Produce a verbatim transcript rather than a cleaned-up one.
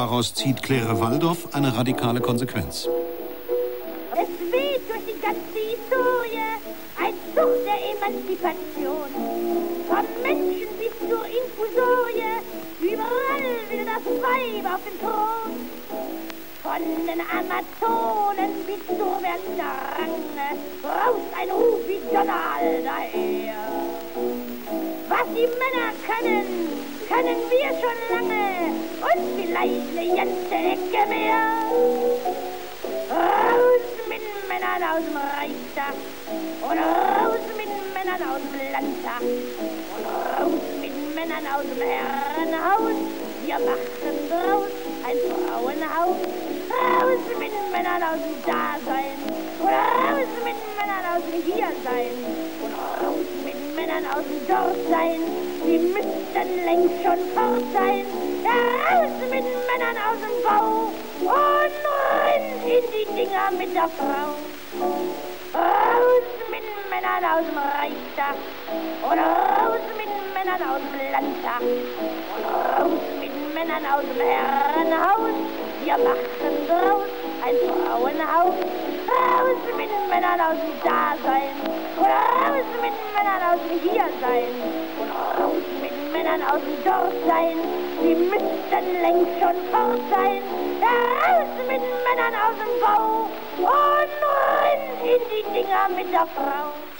Daraus zieht Claire Waldoff eine radikale Konsequenz. Es weht durch die ganze Historie ein Zug der Emanzipation. Vom Menschen bis zur Infusorie, überall will das Weib auf den Thron. Von den Amazonen bis zur Berliner Range braust ein Ruf wie Donner daher. Was die Männer können, können wir schon lange und vielleicht eine ganze Ecke mehr. Raus mit Männern aus dem Reichstag und raus mit Männern aus dem Landtag und raus mit Männern aus dem Herrenhaus. Wir machen draus ein Frauenhaus. Raus mit Männern aus dem Dasein und raus mit Männern aus dem Hiersein und raus mit Männern aus dem Dortsein. Sie müssten längst schon fort sein. Raus mit Männern aus dem Bau und rein in die Dinger mit der Frau. Raus mit Männern aus dem Reichstag und raus mit Männern aus dem Landtag und raus mit Männern aus dem Herrenhaus. Wir machen draus ein Frauenhaus. Raus mit Männern aus dem Dasein und raus mit Männern aus dem Hiersein und raus mit Männern aus dem Dortsein. Sie müssten längst schon fort sein. Raus mit Männern aus dem Bau und rein in die Dinger mit der Frau.